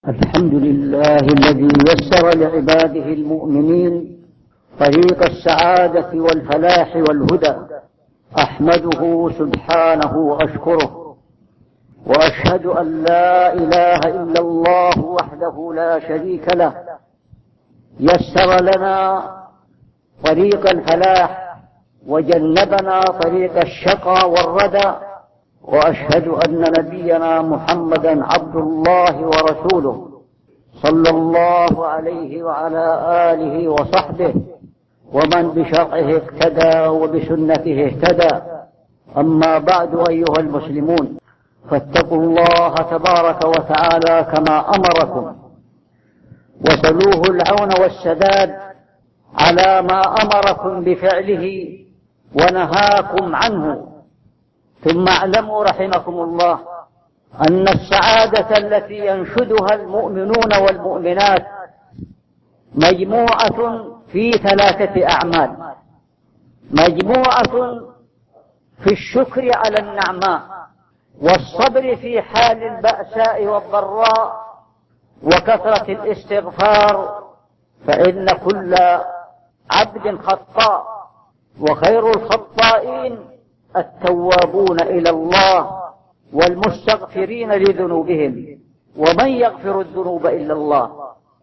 الحمد لله الذي يسر لعباده المؤمنين طريق السعادة والفلاح والهدى. أحمده سبحانه وأشكره، وأشهد أن لا إله إلا الله وحده لا شريك له، يسر لنا طريق الفلاح وجنبنا طريق الشقى والردى. وأشهد أن نبينا محمدا عبد الله ورسوله صلى الله عليه وعلى آله وصحبه ومن بشرعه اقتدى وبسنته اهتدى. أما بعد، أيها المسلمون، فاتقوا الله تبارك وتعالى كما أمركم، وسلوه العون والسداد على ما أمركم بفعله ونهاكم عنه. ثم اعلموا رحمكم الله أن السعادة التي ينشدها المؤمنون والمؤمنات مجموعة في 3 أعمال: مجموعة في الشكر على النعماء، والصبر في حال البأساء والضراء، وكثرة الاستغفار، فإن كل عبد خطاء، وخير الخطائين التوابون إلى الله والمستغفرين لذنوبهم، ومن يغفر الذنوب إلا الله.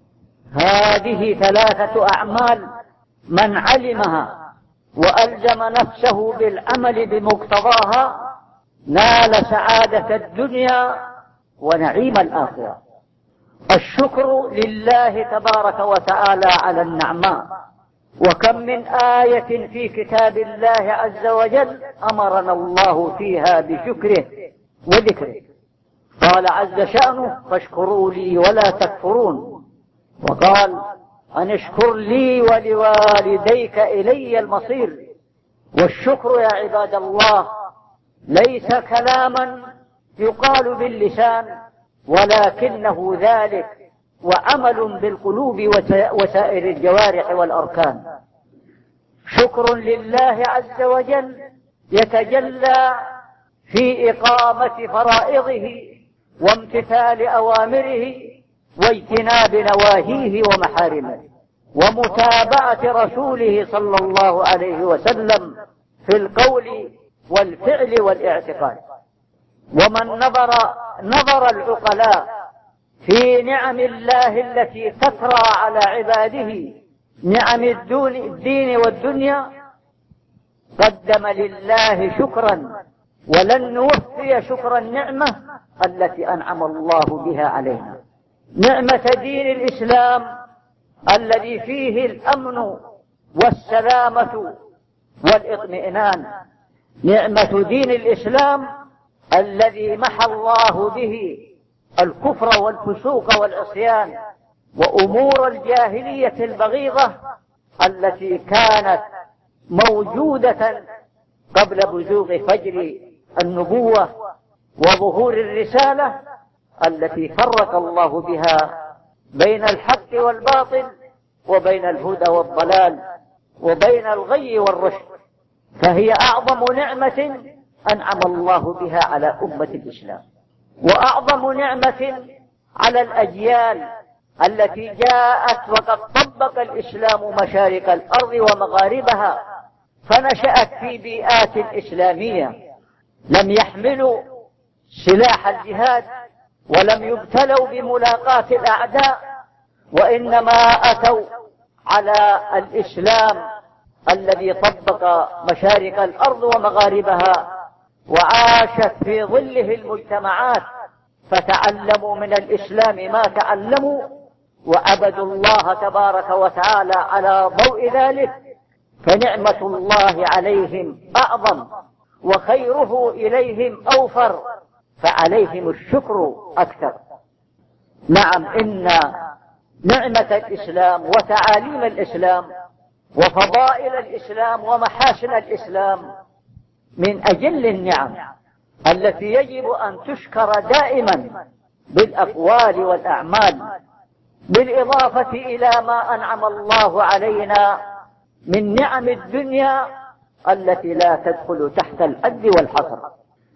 هذه 3 أعمال من علمها وألزم نفسه بالعمل بمقتضاها نال سعادة الدنيا ونعيم الآخرة. الشكر لله تبارك وتعالى على النعماء، وكم من آية في كتاب الله عز وجل أمرنا الله فيها بشكره وذكره. قال عز شأنه: فاشكروا لي ولا تكفرون. وقال: أن اشكر لي ولوالديك إلي المصير. والشكر يا عباد الله ليس كلاما يقال باللسان، ولكنه ذلك وعمل بالقلوب وسائر الجوارح والأركان. شكر لله عز وجل يتجلى في إقامة فرائضه وامتثال أوامره واجتناب نواهيه ومحارمه، ومتابعة رسوله صلى الله عليه وسلم في القول والفعل والاعتقاد. ومن نظر العقلاء في نعم الله التي تترى على عباده، نعم الدين والدنيا، قدم لله شكرا، ولن نوفي شكر النعمة التي أنعم الله بها علينا. نعمة دين الإسلام الذي فيه الأمن والسلامة والإطمئنان. نعمة دين الإسلام الذي محى الله به الكفر والفسوق والعصيان وأمور الجاهلية البغيضة التي كانت موجودة قبل بزوغ فجر النبوة وظهور الرسالة، التي فرق الله بها بين الحق والباطل، وبين الهدى والضلال، وبين الغي والرشد. فهي أعظم نعمة أنعم الله بها على أمة الإسلام، وأعظم نعمة على الأجيال التي جاءت وقد طبق الإسلام مشارق الأرض ومغاربها، فنشأت في بيئات إسلامية، لم يحملوا سلاح الجهاد ولم يبتلوا بملاقاة الأعداء، وإنما أتوا على الإسلام الذي طبق مشارق الأرض ومغاربها، وعاشت في ظله المجتمعات، فتعلموا من الإسلام ما تعلموا، وعبدوا الله تبارك وتعالى على ضوء ذلك. فنعمة الله عليهم أعظم، وخيره إليهم أوفر، فعليهم الشكر أكثر. نعم، إن نعمة الإسلام وتعاليم الإسلام وفضائل الإسلام ومحاسن الإسلام من أجل النعم التي يجب أن تشكر دائما بالأقوال والأعمال، بالإضافة إلى ما أنعم الله علينا من نعم الدنيا التي لا تدخل تحت الحد والحصر.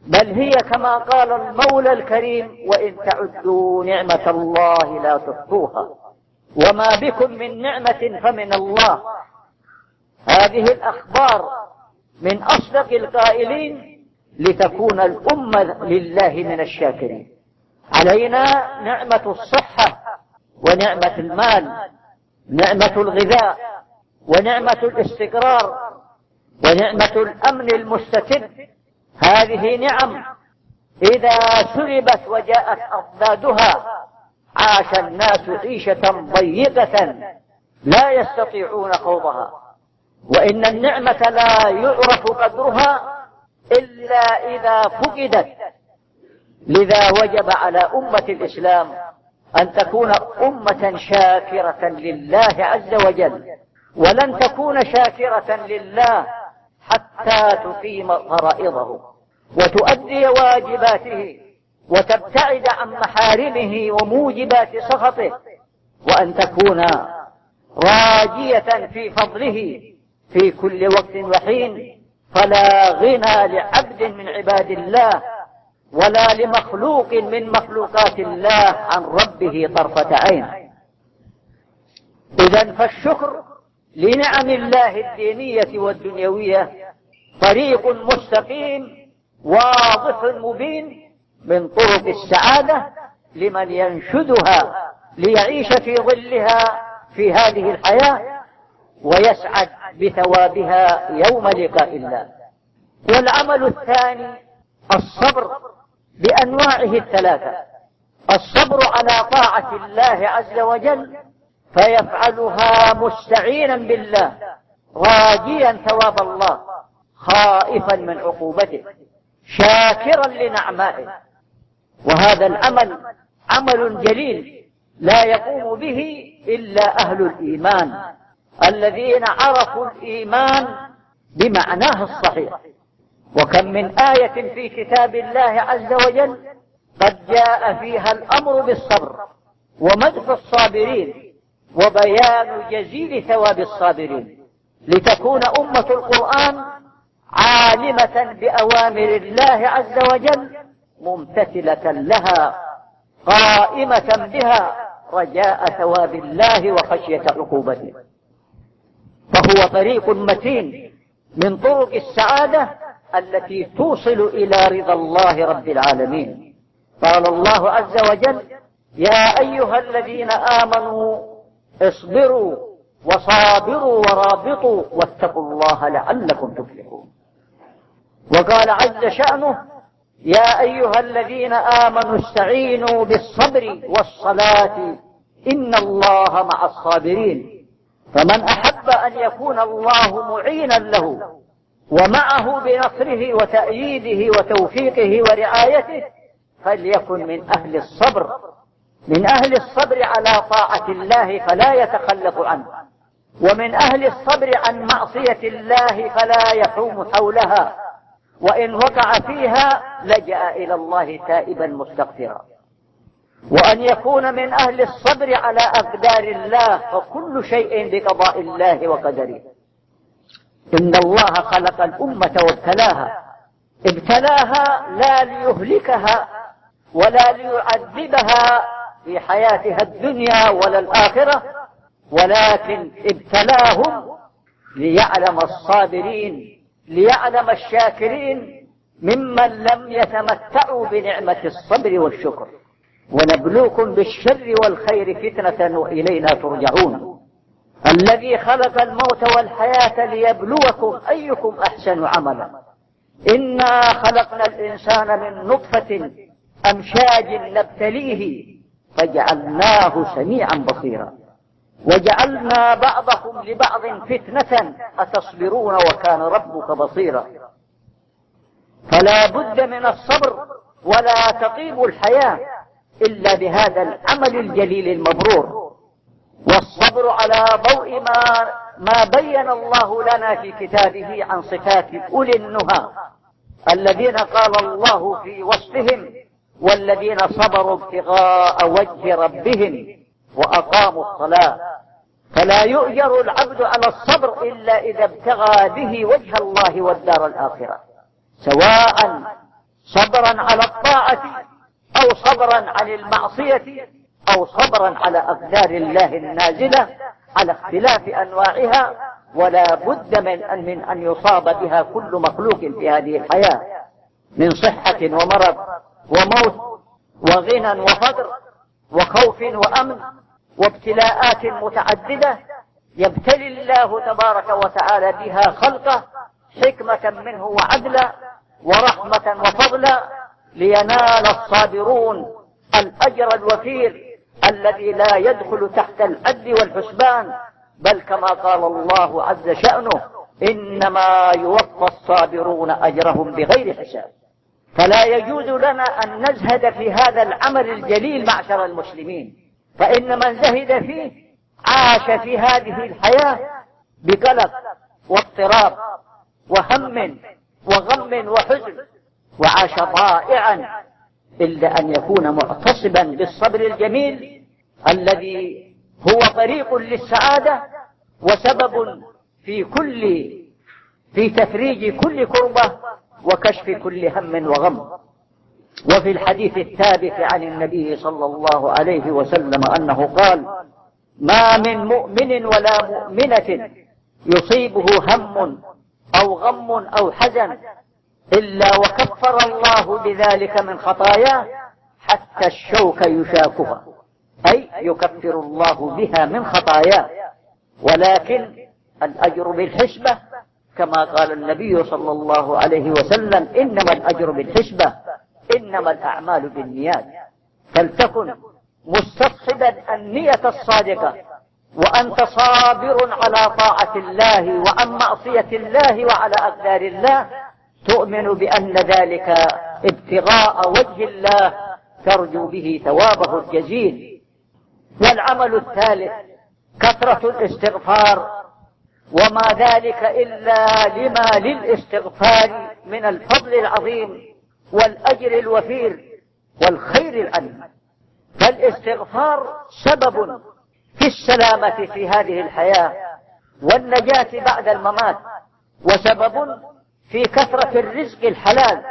بل هي كما قال المولى الكريم: وإن تعدوا نعمة الله لا تحصوها، وما بكم من نعمة فمن الله. هذه الأخبار من أصدق القائلين لتكون الأمة لله من الشاكرين. علينا نعمة الصحة ونعمة المال، نعمة الغذاء ونعمة الاستقرار ونعمة الأمن المستتب. هذه نعم إذا سلبت وجاءت أضدادها عاش الناس عيشة ضيقة لا يستطيعون خوضها. وإن النعمة لا يعرف قدرها إلا إذا فقدت. لذا وجب على أمة الإسلام أن تكون أمة شاكرة لله عز وجل، ولن تكون شاكرة لله حتى تقيم فرائضه وتؤدي واجباته وتبتعد عن محارمه وموجبات سخطه، وأن تكون راجية في فضله في كل وقت وحين. فلا غنى لعبد من عباد الله ولا لمخلوق من مخلوقات الله عن ربه طرفة عين. إذن فالشكر لنعم الله الدينية والدنيوية طريق مستقيم واضح مبين من طرق السعادة لمن ينشدها ليعيش في ظلها في هذه الحياة ويسعد بثوابها يوم لقاء الله. والعمل الثاني الصبر بأنواعه الثلاثة: الصبر على طاعة الله عز وجل فيفعلها مستعينا بالله راجيا ثواب الله خائفا من عقوبته شاكرا لنعمائه. وهذا العمل عمل جليل لا يقوم به إلا أهل الإيمان الذين عرفوا الإيمان بمعناه الصحيح. وكم من آية في كتاب الله عز وجل قد جاء فيها الأمر بالصبر ومدح الصابرين وبيان جزيل ثواب الصابرين، لتكون أمة القرآن عالمة بأوامر الله عز وجل ممتثلة لها قائمة بها رجاء ثواب الله وخشية عقوبته. فهو طريق متين من طرق السعادة التي توصل إلى رضا الله رب العالمين. قال الله عز وجل: يا أيها الذين آمنوا اصبروا وصابروا ورابطوا واتقوا الله لعلكم تفلحون. وقال عز شأنه: يا أيها الذين آمنوا استعينوا بالصبر والصلاة إن الله مع الصابرين. فمن أحب أن يكون الله معينا له ومعه بنصره وتأييده وتوفيقه ورعايته فليكن من أهل الصبر، من أهل الصبر على طاعة الله فلا يتخلف عنه، ومن أهل الصبر عن معصية الله فلا يحوم حولها، وإن وقع فيها لجأ إلى الله تائبا مستغفرا. وأن يكون من أهل الصبر على أقدار الله، فكل شيء بقضاء الله وقدره. إن الله خلق الأمة وابتلاها، ابتلاها لا ليهلكها ولا ليعذبها في حياتها الدنيا ولا الآخرة، ولكن ابتلاهم ليعلم الصابرين، ليعلم الشاكرين ممن لم يتمتعوا بنعمة الصبر والشكر. ونبلوكم بالشر والخير فتنة وإلينا ترجعون. الذي خلق الموت والحياة ليبلوكم أيكم أحسن عملا. إنا خلقنا الإنسان من نطفة أمشاج نبتليه فجعلناه سميعا بصيرا. وجعلنا بعضكم لبعض فتنة أتصبرون وكان ربك بصيرا. فلا بد من الصبر، ولا تطيب الحياة إلا بهذا العمل الجليل المبرور. والصبر على ضوء ما بين الله لنا في كتابه عن صفات أولي النهى الذين قال الله في وصفهم: والذين صبروا ابتغاء وجه ربهم وأقاموا الصلاة. فلا يؤجر العبد على الصبر إلا إذا ابتغى به وجه الله والدار الآخرة، سواء صبرا على الطاعة أو صبرا عن المعصية أو صبرا على أقدار الله النازلة على اختلاف أنواعها، ولا بد من أن يصاب بها كل مخلوق في هذه الحياة من صحة ومرض وموت وغنى وفقر وخوف وأمن وابتلاءات متعددة يبتلي الله تبارك وتعالى بها خلقه حكمة منه وعدلا ورحمة وفضلا، لينال الصابرون الأجر الوفير الذي لا يدخل تحت العد والحسبان، بل كما قال الله عز شأنه: إنما يوفى الصابرون أجرهم بغير حساب. فلا يجوز لنا أن نزهد في هذا العمل الجليل معشر المسلمين، فإن من زهد فيه عاش في هذه الحياة بقلق واضطراب وهم وغم وحزن، وعاش ضائعا، إلا أن يكون معتصبا بالصبر الجميل الذي هو طريق للسعادة وسبب في تفريج كل كربة وكشف كل هم وغم. وفي الحديث الثابت عن النبي صلى الله عليه وسلم أنه قال: ما من مؤمن ولا مؤمنة يصيبه هم أو غم أو حزن إلا وكفر الله بذلك من خطاياه حتى الشوك يشاكها، أي يكفر الله بها من خطاياه. ولكن الأجر بالحسبة، كما قال النبي صلى الله عليه وسلم: إنما الأجر بالحسبة، إنما الأعمال بالنيات. فلتكن مستصحبا النية الصادقة وأنت صابر على طاعة الله وعن معصية الله وعلى أقدار الله، تؤمن بأن ذلك ابتغاء وجه الله ترجو به ثوابه الجزيل. والعمل الثالث كثرة الاستغفار، وما ذلك إلا لما للاستغفار من الفضل العظيم والأجر الوفير والخير العظيم. فالاستغفار سبب في السلامة في هذه الحياة والنجاة بعد الممات، وسبب في كثرة الرزق الحلال،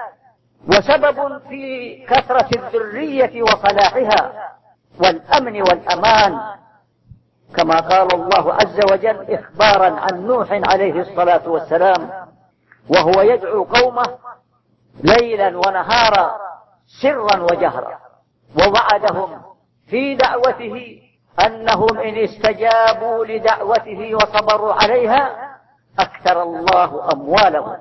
وسبب في كثرة الذرية وصلاحها والأمن والأمان، كما قال الله عز وجل إخبارا عن نوح عليه الصلاة والسلام وهو يدعو قومه ليلا ونهارا سرا وجهرا، ووعدهم في دعوته أنهم إن استجابوا لدعوته وصبروا عليها أكثر الله أموالهم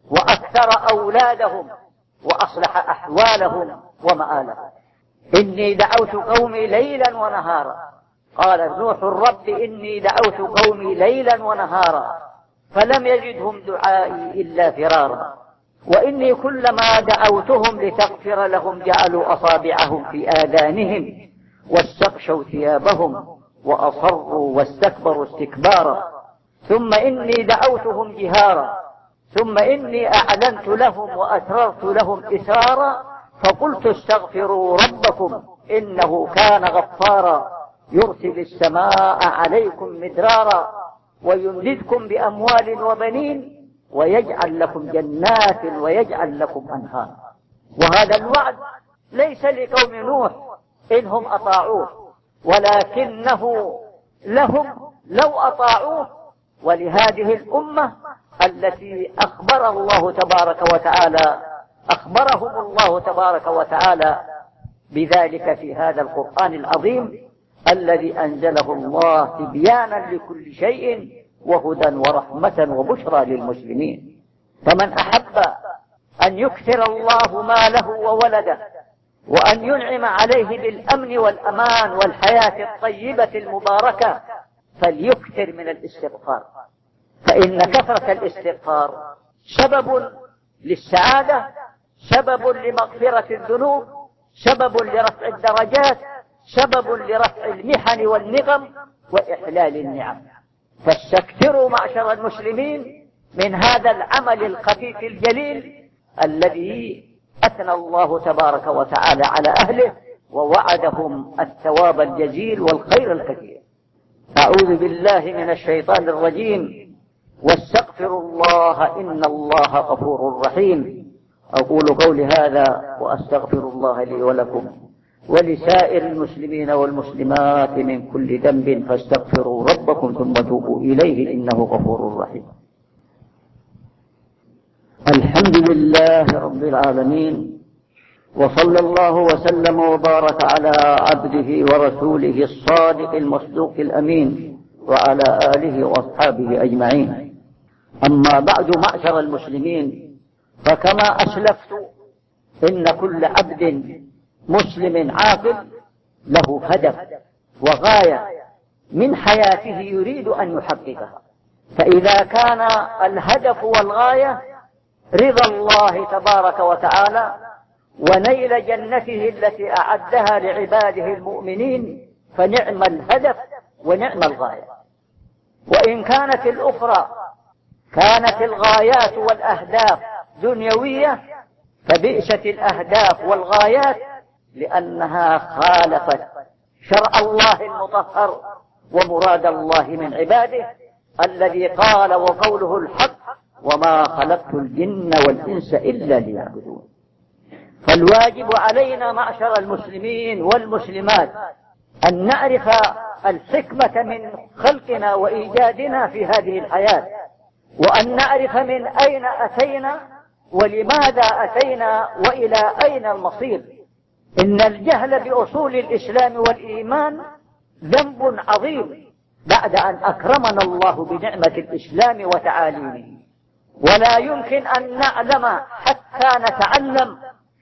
وأكثر أولادهم وأصلح أحوالهم ومآلهم. إني دعوت قومي ليلا ونهارا، قال نوح: الرب إني دعوت قومي ليلا ونهارا فلم يجدهم دعائي إلا فرارا، وإني كلما دعوتهم لتغفر لهم جعلوا أصابعهم في آذانهم واستغشوا ثيابهم وأصروا واستكبروا استكبارا، ثم إني دعوتهم جهارا، ثم إني أعلنت لهم وأسررت لهم إسرارا، فقلت استغفروا ربكم إنه كان غفارا يرسل السماء عليكم مدرارا ويمددكم بأموال وبنين ويجعل لكم جنات ويجعل لكم أنهارا. وهذا الوعد ليس لقوم نوح إنهم أطاعوه، ولكنه لهم لو أطاعوه، ولهذه الأمة التي أخبرهم الله تبارك وتعالى بذلك في هذا القرآن العظيم الذي أنزله الله تبيانا لكل شيء وهدى ورحمة وبشرى للمسلمين. فمن أحب أن يكثر الله ماله وولده وأن ينعم عليه بالأمن والأمان والحياة الطيبة المباركة فليكثر من الاستغفار، فإن كثرة الاستغفار سبب للسعادة، سبب لمغفرة الذنوب، سبب لرفع الدرجات، سبب لرفع المحن والنقم وإحلال النعم. فاستكثروا معشر المسلمين من هذا العمل الخفيف الجليل الذي أثنى الله تبارك وتعالى على أهله ووعدهم الثواب الجزيل والخير الكثير. أعوذ بالله من الشيطان الرجيم، واستغفروا الله إن الله غفور رحيم. أقول قولي هذا وأستغفر الله لي ولكم ولسائر المسلمين والمسلمات من كل ذنب، فاستغفروا ربكم ثم توبوا إليه إنه غفور رحيم. الحمد لله رب العالمين، وصلى الله وسلم وبارك على عبده ورسوله الصادق المصدوق الأمين وعلى آله وأصحابه أجمعين. أما بعد، معشر المسلمين، فكما أسلفت إن كل عبد مسلم عاقل له هدف وغاية من حياته يريد أن يحققها. فإذا كان الهدف والغاية رضا الله تبارك وتعالى ونيل جنته التي أعدها لعباده المؤمنين، فنعم الهدف ونعم الغاية. وإن كانت الأخرى كانت الغايات والأهداف دنيوية، فبئست الأهداف والغايات، لأنها خالفت شرع الله المطهر ومراد الله من عباده الذي قال وقوله الحق: وما خلقت الجن والإنس إلا ليعبدون. فالواجب علينا معشر المسلمين والمسلمات أن نعرف الحكمة من خلقنا وإيجادنا في هذه الحياة، وأن نعرف من أين أتينا ولماذا أتينا وإلى أين المصير. إن الجهل بأصول الإسلام والإيمان ذنب عظيم بعد أن أكرمنا الله بنعمة الإسلام وتعاليمه، ولا يمكن أن نعلم حتى نتعلم،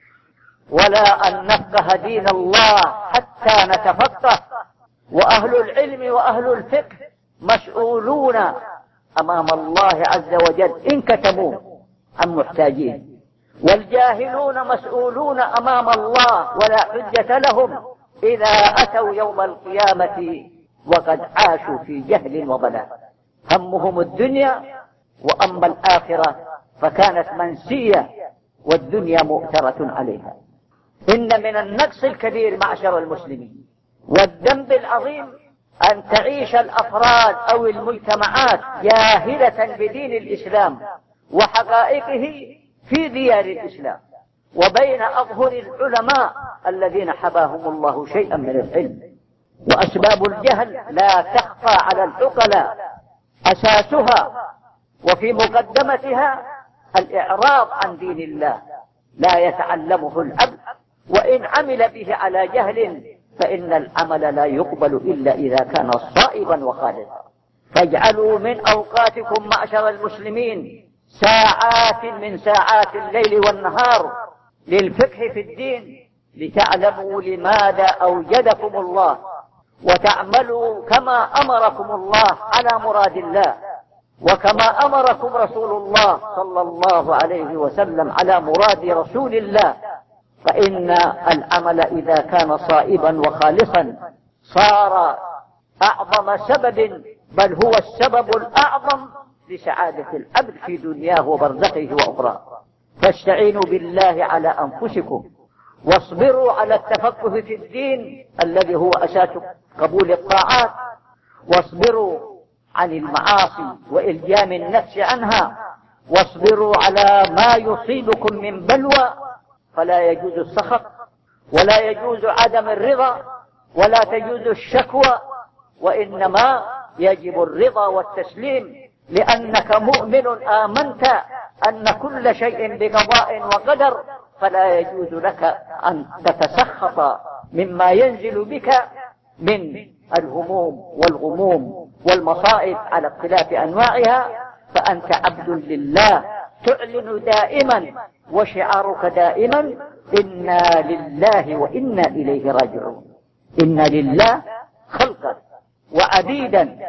ولا أن نفقه دين الله حتى نتفقه. وأهل العلم وأهل الفقه مسؤولون أمام الله عز وجل إن كتموا عن محتاجين، والجاهلون مسؤولون أمام الله ولا حجة لهم إذا أتوا يوم القيامة وقد عاشوا في جهل وضلال. همهم الدنيا، وأما الآخرة فكانت منسية والدنيا مؤثرة عليها. إن من النقص الكبير معشر المسلمين والذنب العظيم أن تعيش الأفراد أو المجتمعات جاهلة بدين الإسلام وحقائقه في ديار الإسلام وبين أظهر العلماء الذين حباهم الله شيئا من العلم. وأسباب الجهل لا تخفى على العقلاء، أساسها وفي مقدمتها الإعراض عن دين الله، لا يتعلمه العبد، وإن عمل به على جهل فإن العمل لا يقبل إلا إذا كان صائبا وخالصا. فاجعلوا من أوقاتكم معشر المسلمين ساعات من ساعات الليل والنهار للفقه في الدين، لتعلموا لماذا أوجدكم الله، وتعملوا كما أمركم الله على مراد الله، وكما أمركم رسول الله صلى الله عليه وسلم على مراد رسول الله. فإن العمل إذا كان صائبا وخالصا صار أعظم سبب، بل هو السبب الأعظم لسعادة العبد في دنياه وبرزخه وأخرى. فاستعينوا بالله على أنفسكم، واصبروا على التفقه في الدين الذي هو أساس قبول الطاعات، واصبروا عن المعاصي وإلجام النفس عنها، واصبروا على ما يصيبكم من بلوى. فلا يجوز السخط، ولا يجوز عدم الرضا، ولا تجوز الشكوى، وإنما يجب الرضا والتسليم، لأنك مؤمن آمنت أن كل شيء بقضاء وقدر، فلا يجوز لك أن تتسخط مما ينزل بك من الهموم والغموم والمصائب على اختلاف أنواعها. فأنت عبد لله تعلن دائما وشعارك دائما: إنا لله وإنا إليه راجعون. إنا لله خلقا وعبيدا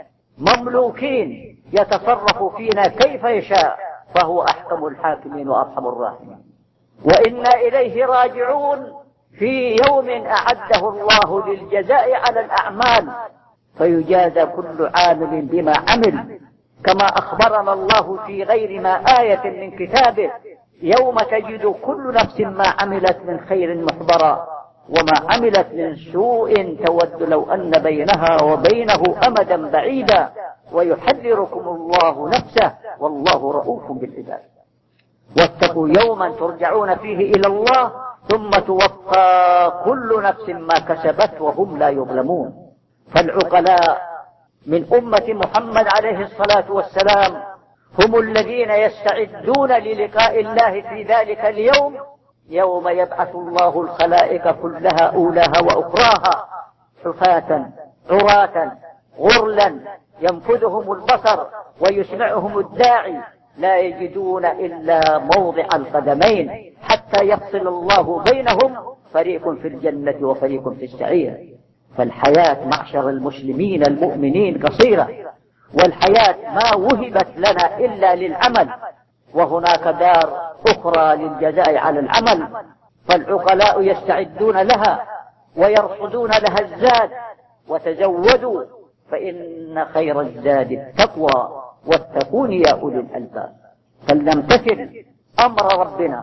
مملوكين يتصرف فينا كيف يشاء، فهو أحكم الحاكمين وأرحم الراحمين. وإنا إليه راجعون في يوم أعده الله للجزاء على الأعمال، فيجازى كل عامل بما عمل، كما أخبرنا الله في غير ما آية من كتابه: يوم تجد كل نفس ما عملت من خير محضرا وما عملت من سوء تود لو أن بينها وبينه أمدا بعيدا ويحذركم الله نفسه والله رؤوف بالعباد. واتقوا يوما ترجعون فيه إلى الله ثم توفى كل نفس ما كسبت وهم لا يظلمون. فالعقلاء من أمة محمد عليه الصلاة والسلام هم الذين يستعدون للقاء الله في ذلك اليوم، يوم يبعث الله الخلائق كلها أولاها وأخراها حفاة عراة غرلا، ينفذهم البصر ويسمعهم الداعي، لا يجدون إلا موضع القدمين حتى يفصل الله بينهم، فريق في الجنة وفريق في السعير. فالحياة معشر المسلمين المؤمنين قصيرة، والحياة ما وهبت لنا إلا للعمل، وهناك دار أخرى للجزاء على العمل. فالعقلاء يستعدون لها ويرصدون لها الزاد، وتزودوا فإن خير الزاد التقوى واتقون يا أولي الألباب. فلنمتثل أمر ربنا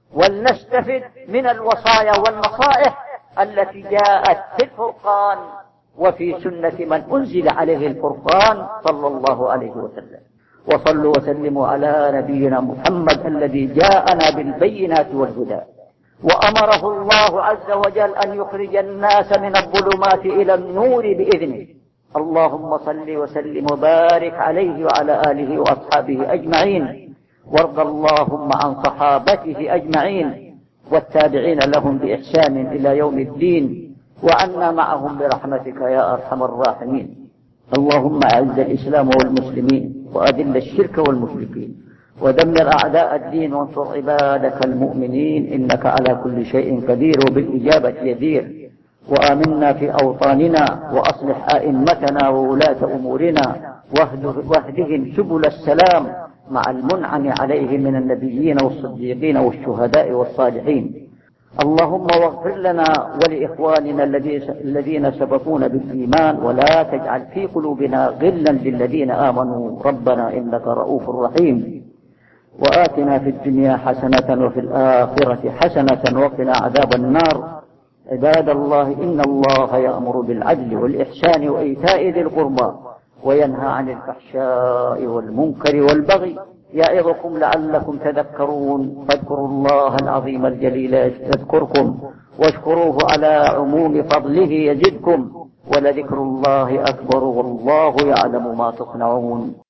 ولنستفد من الوصايا والنصائح التي جاءت في الفرقان وفي سنة من أنزل عليه الفرقان صلى الله عليه وسلم. وصلوا وسلموا على نبينا محمد الذي جاءنا بالبينات والهدى، وأمره الله عز وجل أن يخرج الناس من الظلمات إلى النور بإذنه. اللهم صل وسلم وبارك عليه وعلى آله وأصحابه أجمعين، وارض اللهم عن صحابته أجمعين والتابعين لهم بإحسان إلى يوم الدين، وعنا معهم برحمتك يا أرحم الراحمين. اللهم أعز الإسلام والمسلمين وأذل الشرك والمشركين ودمر أعداء الدين وانصر عبادك المؤمنين، إنك على كل شيء قدير وبالإجابة يدير. وآمنا في أوطاننا وأصلح أئمتنا وولاة أمورنا واهدهم سبل السلام مع المنعم عليهم من النبيين والصديقين والشهداء والصالحين. اللهم واغفر لنا ولإخواننا الذين سبقونا بالإيمان، ولا تجعل في قلوبنا غلا للذين آمنوا ربنا إنك رؤوف رحيم. وآتنا في الدنيا حسنة وفي الآخرة حسنة وقنا عذاب النار. عباد الله، إن الله يأمر بالعدل والإحسان وإيتاء ذي القربى وينهى عن الفحشاء والمنكر والبغي يعظكم لعلكم تذكرون. فاذكروا الله العظيم الجليل يذكركم، واشكروه على عموم فضله يزدكم، ولذكر الله أكبر والله يعلم ما تصنعون.